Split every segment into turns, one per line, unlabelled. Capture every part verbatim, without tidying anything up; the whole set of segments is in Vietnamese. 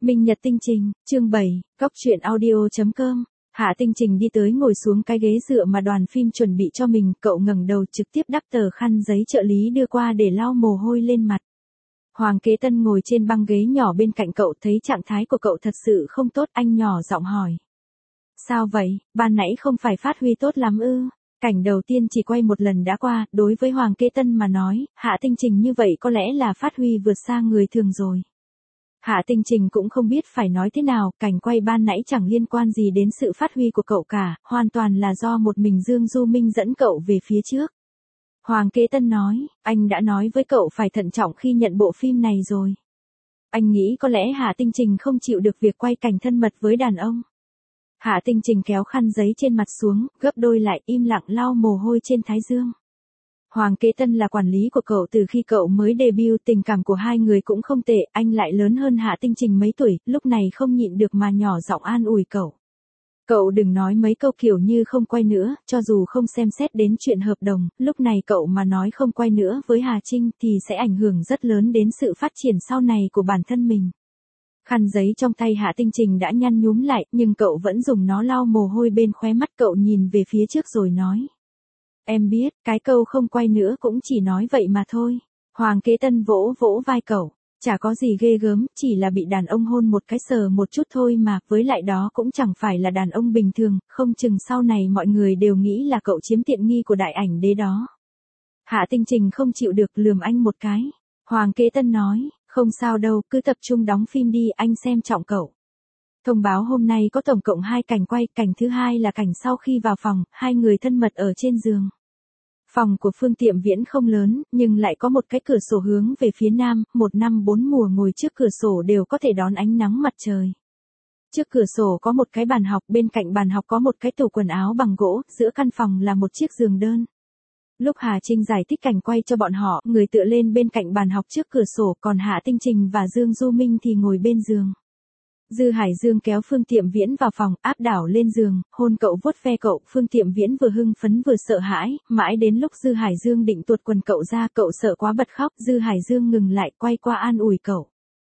Minh Nhật Tinh Trình, chương bảy, góc truyện audio chấm com. Hạ Tinh Trình đi tới ngồi xuống cái ghế dựa mà đoàn phim chuẩn bị cho mình, cậu ngẩng đầu trực tiếp đắp tờ khăn giấy trợ lý đưa qua để lau mồ hôi lên mặt. Hoàng Kế Tân ngồi trên băng ghế nhỏ bên cạnh cậu, thấy trạng thái của cậu thật sự không tốt, anh nhỏ giọng hỏi. Sao vậy, ban nãy không phải phát huy tốt lắm ư? Cảnh đầu tiên chỉ quay một lần đã qua, đối với Hoàng Kế Tân mà nói, Hạ Tinh Trình như vậy có lẽ là phát huy vượt xa người thường rồi. Hạ Tinh Trình cũng không biết phải nói thế nào, cảnh quay ban nãy chẳng liên quan gì đến sự phát huy của cậu cả, hoàn toàn là do một mình Dương Du Minh dẫn cậu về phía trước. Hoàng Kế Tân nói, anh đã nói với cậu phải thận trọng khi nhận bộ phim này rồi. Anh nghĩ có lẽ Hạ Tinh Trình không chịu được việc quay cảnh thân mật với đàn ông. Hạ Tinh Trình kéo khăn giấy trên mặt xuống, gấp đôi lại, im lặng lau mồ hôi trên thái dương. Hoàng Kế Tân là quản lý của cậu từ khi cậu mới debut, tình cảm của hai người cũng không tệ, anh lại lớn hơn Hạ Tinh Trình mấy tuổi, lúc này không nhịn được mà nhỏ giọng an ủi cậu. Cậu đừng nói mấy câu kiểu như không quay nữa, cho dù không xem xét đến chuyện hợp đồng, lúc này cậu mà nói không quay nữa với Hà Trinh thì sẽ ảnh hưởng rất lớn đến sự phát triển sau này của bản thân mình. Khăn giấy trong tay Hạ Tinh Trình đã nhăn nhúm lại, nhưng cậu vẫn dùng nó lau mồ hôi bên khóe mắt, cậu nhìn về phía trước rồi nói. Em biết, cái câu không quay nữa cũng chỉ nói vậy mà thôi. Hoàng Kế Tân vỗ vỗ vai cậu, chả có gì ghê gớm, chỉ là bị đàn ông hôn một cái sờ một chút thôi mà, với lại đó cũng chẳng phải là đàn ông bình thường, không chừng sau này mọi người đều nghĩ là cậu chiếm tiện nghi của đại ảnh đế đó. Hạ Tinh Trình không chịu được lườm anh một cái. Hoàng Kế Tân nói, không sao đâu, cứ tập trung đóng phim đi, anh xem trọng cậu. Thông báo hôm nay có tổng cộng hai cảnh quay, cảnh thứ hai là cảnh sau khi vào phòng, hai người thân mật ở trên giường. Phòng của Phương Tiệm Viễn không lớn, nhưng lại có một cái cửa sổ hướng về phía nam, một năm bốn mùa ngồi trước cửa sổ đều có thể đón ánh nắng mặt trời. Trước cửa sổ có một cái bàn học, bên cạnh bàn học có một cái tủ quần áo bằng gỗ, giữa căn phòng là một chiếc giường đơn. Lúc Hà Trinh giải thích cảnh quay cho bọn họ, người tựa lên bên cạnh bàn học trước cửa sổ, còn Hạ Tinh Trình và Dương Du Minh thì ngồi bên giường. Dư Hải Dương kéo Phương Tiệm Viễn vào phòng, áp đảo lên giường, hôn cậu, vuốt ve cậu, Phương Tiệm Viễn vừa hưng phấn vừa sợ hãi, mãi đến lúc Dư Hải Dương định tuột quần cậu ra, cậu sợ quá bật khóc, Dư Hải Dương ngừng lại, quay qua an ủi cậu.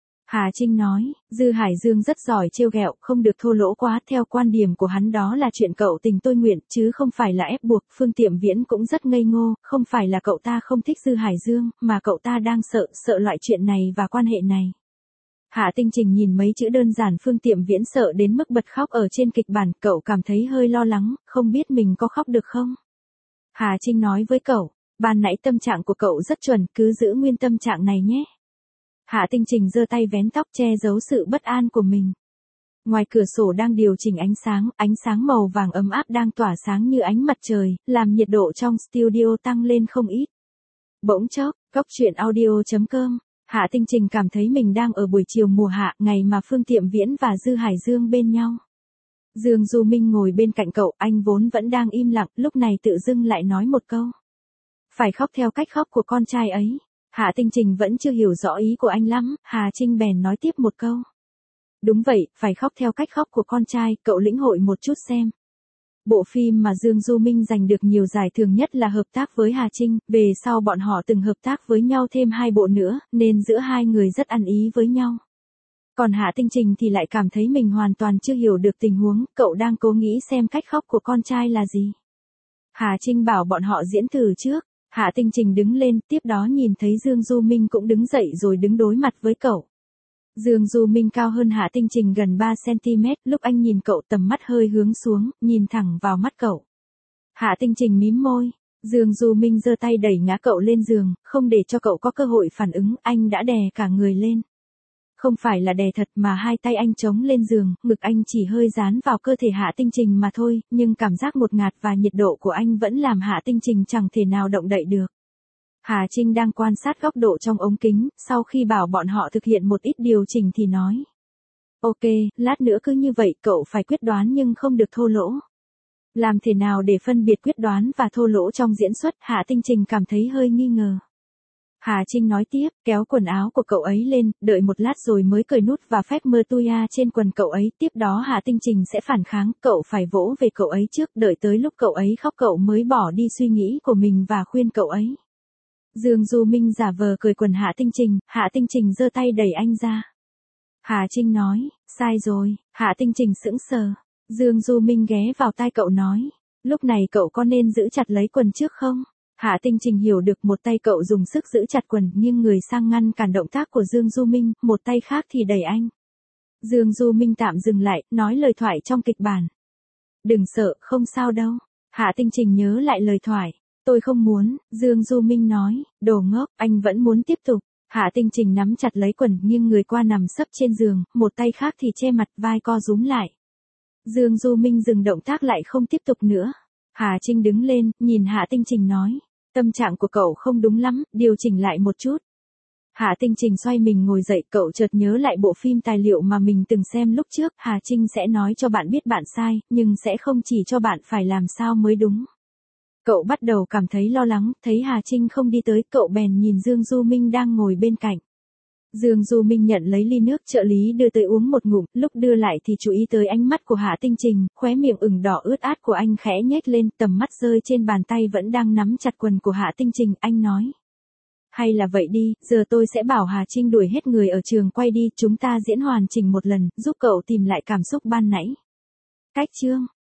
Hà Trinh nói, Dư Hải Dương rất giỏi trêu ghẹo, không được thô lỗ quá, theo quan điểm của hắn đó là chuyện cậu tình tôi nguyện, chứ không phải là ép buộc. Phương Tiệm Viễn cũng rất ngây ngô, không phải là cậu ta không thích Dư Hải Dương, mà cậu ta đang sợ, sợ loại chuyện này và quan hệ này. Hạ Tinh Trình nhìn mấy chữ đơn giản Phương Tiệm Viễn sợ đến mức bật khóc ở trên kịch bản, cậu cảm thấy hơi lo lắng, không biết mình có khóc được không. Hà Trinh nói với cậu, ban nãy tâm trạng của cậu rất chuẩn, cứ giữ nguyên tâm trạng này nhé. Hạ Tinh Trình giơ tay vén tóc che giấu sự bất an của mình. Ngoài cửa sổ đang điều chỉnh ánh sáng, ánh sáng màu vàng ấm áp đang tỏa sáng như ánh mặt trời, làm nhiệt độ trong studio tăng lên không ít. Bỗng chốc, góc truyện audio chấm com. Hạ Tinh Trình cảm thấy mình đang ở buổi chiều mùa hạ, ngày mà Phương Tiệm Viễn và Dư Hải Dương bên nhau. Dương Du Minh ngồi bên cạnh cậu, anh vốn vẫn đang im lặng, lúc này tự dưng lại nói một câu. Phải khóc theo cách khóc của con trai ấy. Hạ Tinh Trình vẫn chưa hiểu rõ ý của anh lắm, Hà Trinh bèn nói tiếp một câu. Đúng vậy, phải khóc theo cách khóc của con trai, cậu lĩnh hội một chút xem. Bộ phim mà Dương Du Minh giành được nhiều giải thưởng nhất là hợp tác với Hà Trinh, về sau bọn họ từng hợp tác với nhau thêm hai bộ nữa, nên giữa hai người rất ăn ý với nhau. Còn Hạ Tinh Trình thì lại cảm thấy mình hoàn toàn chưa hiểu được tình huống, cậu đang cố nghĩ xem cách khóc của con trai là gì. Hà Trinh bảo bọn họ diễn thử trước, Hạ Tinh Trình đứng lên, tiếp đó nhìn thấy Dương Du Minh cũng đứng dậy rồi đứng đối mặt với cậu. Dương Du Minh cao hơn Hạ Tinh Trình gần ba xăng ti mét, lúc anh nhìn cậu tầm mắt hơi hướng xuống, nhìn thẳng vào mắt cậu. Hạ Tinh Trình mím môi, Dương Du Minh giơ tay đẩy ngã cậu lên giường, không để cho cậu có cơ hội phản ứng, anh đã đè cả người lên. Không phải là đè thật mà hai tay anh chống lên giường, ngực anh chỉ hơi dán vào cơ thể Hạ Tinh Trình mà thôi, nhưng cảm giác ngột ngạt và nhiệt độ của anh vẫn làm Hạ Tinh Trình chẳng thể nào động đậy được. Hà Trinh đang quan sát góc độ trong ống kính, sau khi bảo bọn họ thực hiện một ít điều chỉnh thì nói. Ok, lát nữa cứ như vậy, cậu phải quyết đoán nhưng không được thô lỗ. Làm thế nào để phân biệt quyết đoán và thô lỗ trong diễn xuất, Hạ Tinh Trình cảm thấy hơi nghi ngờ. Hà Trinh nói tiếp, kéo quần áo của cậu ấy lên, đợi một lát rồi mới cởi nút và phép mơ tuya trên quần cậu ấy, tiếp đó Hạ Tinh Trình sẽ phản kháng, cậu phải vỗ về cậu ấy trước, đợi tới lúc cậu ấy khóc cậu mới bỏ đi suy nghĩ của mình và khuyên cậu ấy. Dương Du Minh giả vờ cười quần Hạ Tinh Trình, Hạ Tinh Trình giơ tay đẩy anh ra. Hà Trinh nói, sai rồi. Hạ Tinh Trình sững sờ. Dương Du Minh ghé vào tai cậu nói, lúc này cậu có nên giữ chặt lấy quần trước không? Hạ Tinh Trình hiểu được, một tay cậu dùng sức giữ chặt quần nhưng người sang ngăn cản động tác của Dương Du Minh, một tay khác thì đẩy anh. Dương Du Minh tạm dừng lại, nói lời thoại trong kịch bản. Đừng sợ, không sao đâu. Hạ Tinh Trình nhớ lại lời thoại. Tôi không muốn, Dương Du Minh nói, đồ ngốc, anh vẫn muốn tiếp tục. Hạ Tinh Trình nắm chặt lấy quần nhưng người qua nằm sấp trên giường, một tay khác thì che mặt, vai co rúm lại. Dương Du Minh dừng động tác lại không tiếp tục nữa. Hà Trinh đứng lên, nhìn Hạ Tinh Trình nói, tâm trạng của cậu không đúng lắm, điều chỉnh lại một chút. Hạ Tinh Trình xoay mình ngồi dậy, cậu chợt nhớ lại bộ phim tài liệu mà mình từng xem lúc trước. Hà Trinh sẽ nói cho bạn biết bạn sai, nhưng sẽ không chỉ cho bạn phải làm sao mới đúng. Cậu bắt đầu cảm thấy lo lắng, thấy Hà Trinh không đi tới, cậu bèn nhìn Dương Du Minh đang ngồi bên cạnh. Dương Du Minh nhận lấy ly nước trợ lý đưa tới uống một ngụm, lúc đưa lại thì chú ý tới ánh mắt của Hạ Tinh Trình, khóe miệng ửng đỏ ướt át của anh khẽ nhếch lên, tầm mắt rơi trên bàn tay vẫn đang nắm chặt quần của Hạ Tinh Trình, anh nói. Hay là vậy đi, giờ tôi sẽ bảo Hà Trinh đuổi hết người ở trường quay đi, chúng ta diễn hoàn chỉnh một lần, giúp cậu tìm lại cảm xúc ban nãy. Cách chương